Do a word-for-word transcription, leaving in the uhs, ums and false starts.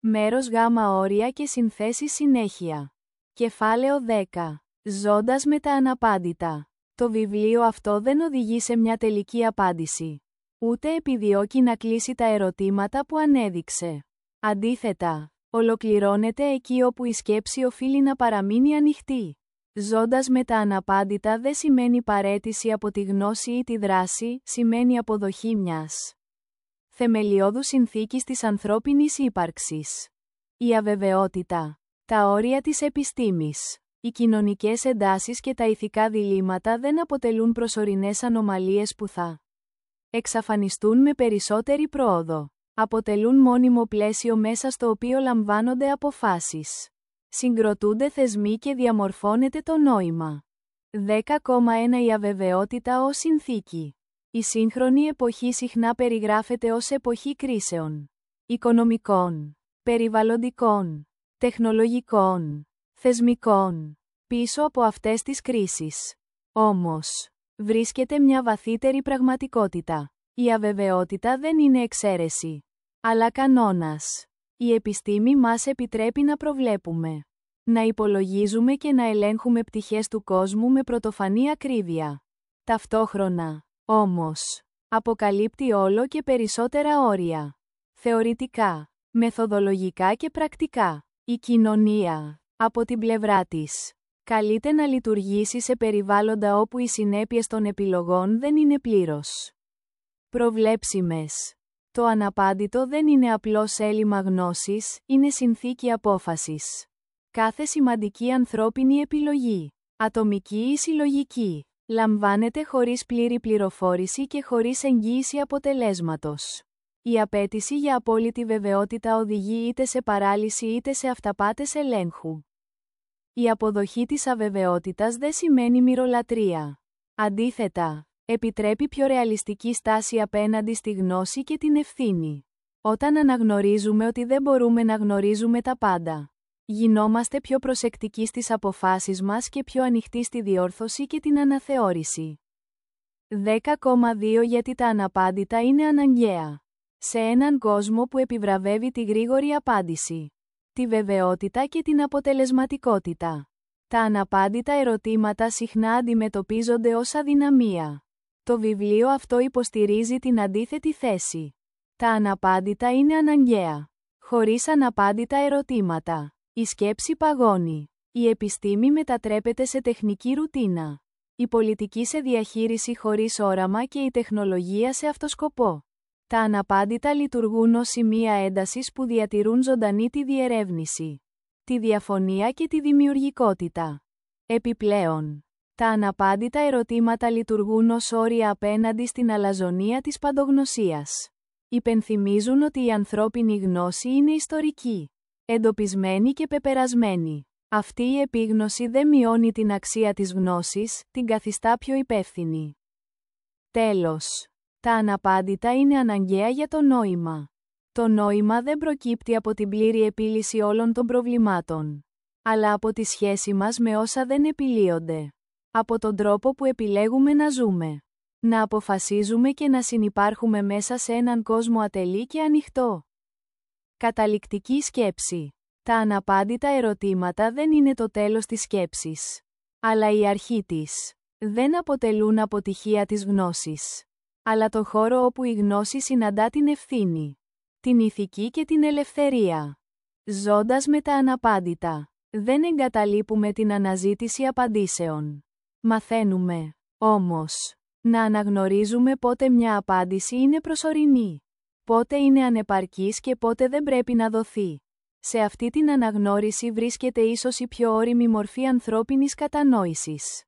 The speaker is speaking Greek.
Μέρος Γ, όρια και συνθέσεις συνέχεια. Κεφάλαιο δέκα. Ζώντας με τα αναπάντητα. Το βιβλίο αυτό δεν οδηγεί σε μια τελική απάντηση. Ούτε επιδιώκει να κλείσει τα ερωτήματα που ανέδειξε. Αντίθετα, ολοκληρώνεται εκεί όπου η σκέψη οφείλει να παραμείνει ανοιχτή. Ζώντας με τα αναπάντητα δεν σημαίνει παραίτηση από τη γνώση ή τη δράση, σημαίνει αποδοχή μιας θεμελιώδους συνθήκης της ανθρώπινης ύπαρξης. Η αβεβαιότητα, τα όρια της επιστήμης, οι κοινωνικές εντάσεις και τα ηθικά διλήμματα δεν αποτελούν προσωρινές ανομαλίες που θα εξαφανιστούν με περισσότερη πρόοδο. Αποτελούν μόνιμο πλαίσιο μέσα στο οποίο λαμβάνονται αποφάσεις. Συγκροτούνται θεσμοί και διαμορφώνεται το νόημα. δέκα κόμμα ένα Η αβεβαιότητα ως συνθήκη. Η σύγχρονη εποχή συχνά περιγράφεται ως εποχή κρίσεων. Οικονομικών, περιβαλλοντικών, τεχνολογικών, θεσμικών. Πίσω από αυτές τις κρίσεις, όμως, βρίσκεται μια βαθύτερη πραγματικότητα. Η αβεβαιότητα δεν είναι εξαίρεση, αλλά κανόνας. Η επιστήμη μας επιτρέπει να προβλέπουμε, να υπολογίζουμε και να ελέγχουμε πτυχές του κόσμου με πρωτοφανή ακρίβεια. Ταυτόχρονα, όμως, αποκαλύπτει όλο και περισσότερα όρια. Θεωρητικά, μεθοδολογικά και πρακτικά. Η κοινωνία, από την πλευρά της, καλείται να λειτουργήσει σε περιβάλλοντα όπου οι συνέπειες των επιλογών δεν είναι πλήρως προβλέψιμες. Το αναπάντητο δεν είναι απλώς έλλειμμα γνώσης, είναι συνθήκη απόφασης. Κάθε σημαντική ανθρώπινη επιλογή, ατομική ή συλλογική, λαμβάνεται χωρίς πλήρη πληροφόρηση και χωρίς εγγύηση αποτελέσματος. Η απέτηση για απόλυτη βεβαιότητα οδηγεί είτε σε παράλυση είτε σε αυταπάτες ελέγχου. Η αποδοχή της αβεβαιότητας δεν σημαίνει μυρολατρεία. Αντίθετα, επιτρέπει πιο ρεαλιστική στάση απέναντι στη γνώση και την ευθύνη. Όταν αναγνωρίζουμε ότι δεν μπορούμε να γνωρίζουμε τα πάντα, γινόμαστε πιο προσεκτικοί στις αποφάσεις μας και πιο ανοιχτοί στη διόρθωση και την αναθεώρηση. δέκα κόμμα δύο Γιατί τα αναπάντητα είναι αναγκαία. Σε έναν κόσμο που επιβραβεύει τη γρήγορη απάντηση, τη βεβαιότητα και την αποτελεσματικότητα, τα αναπάντητα ερωτήματα συχνά αντιμετωπίζονται ως αδυναμία. Το βιβλίο αυτό υποστηρίζει την αντίθετη θέση. Τα αναπάντητα είναι αναγκαία. Χωρίς αναπάντητα ερωτήματα, η σκέψη παγώνει. Η επιστήμη μετατρέπεται σε τεχνική ρουτίνα. Η πολιτική σε διαχείριση χωρίς όραμα και η τεχνολογία σε αυτοσκοπό. Τα αναπάντητα λειτουργούν ως σημεία έντασης που διατηρούν ζωντανή τη διερεύνηση, τη διαφωνία και τη δημιουργικότητα. Επιπλέον, τα αναπάντητα ερωτήματα λειτουργούν ως όρια απέναντι στην αλαζονία της παντογνωσίας. Υπενθυμίζουν ότι η ανθρώπινη γνώση είναι ιστορική, εντοπισμένη και πεπερασμένη. Αυτή η επίγνωση δεν μειώνει την αξία της γνώσης, την καθιστά πιο υπεύθυνη. Τέλος, τα αναπάντητα είναι αναγκαία για το νόημα. Το νόημα δεν προκύπτει από την πλήρη επίλυση όλων των προβλημάτων, αλλά από τη σχέση μας με όσα δεν επιλύονται. Από τον τρόπο που επιλέγουμε να ζούμε, να αποφασίζουμε και να συνυπάρχουμε μέσα σε έναν κόσμο ατελή και ανοιχτό. Καταληκτική σκέψη. Τα αναπάντητα ερωτήματα δεν είναι το τέλος της σκέψης, αλλά η αρχή της. Δεν αποτελούν αποτυχία της γνώσης, αλλά το χώρο όπου η γνώση συναντά την ευθύνη, την ηθική και την ελευθερία. Ζώντας με τα αναπάντητα, δεν εγκαταλείπουμε την αναζήτηση απαντήσεων. Μαθαίνουμε, όμως, να αναγνωρίζουμε πότε μια απάντηση είναι προσωρινή, πότε είναι ανεπαρκής και πότε δεν πρέπει να δοθεί. Σε αυτή την αναγνώριση βρίσκεται ίσως η πιο ώριμη μορφή ανθρώπινης κατανόησης.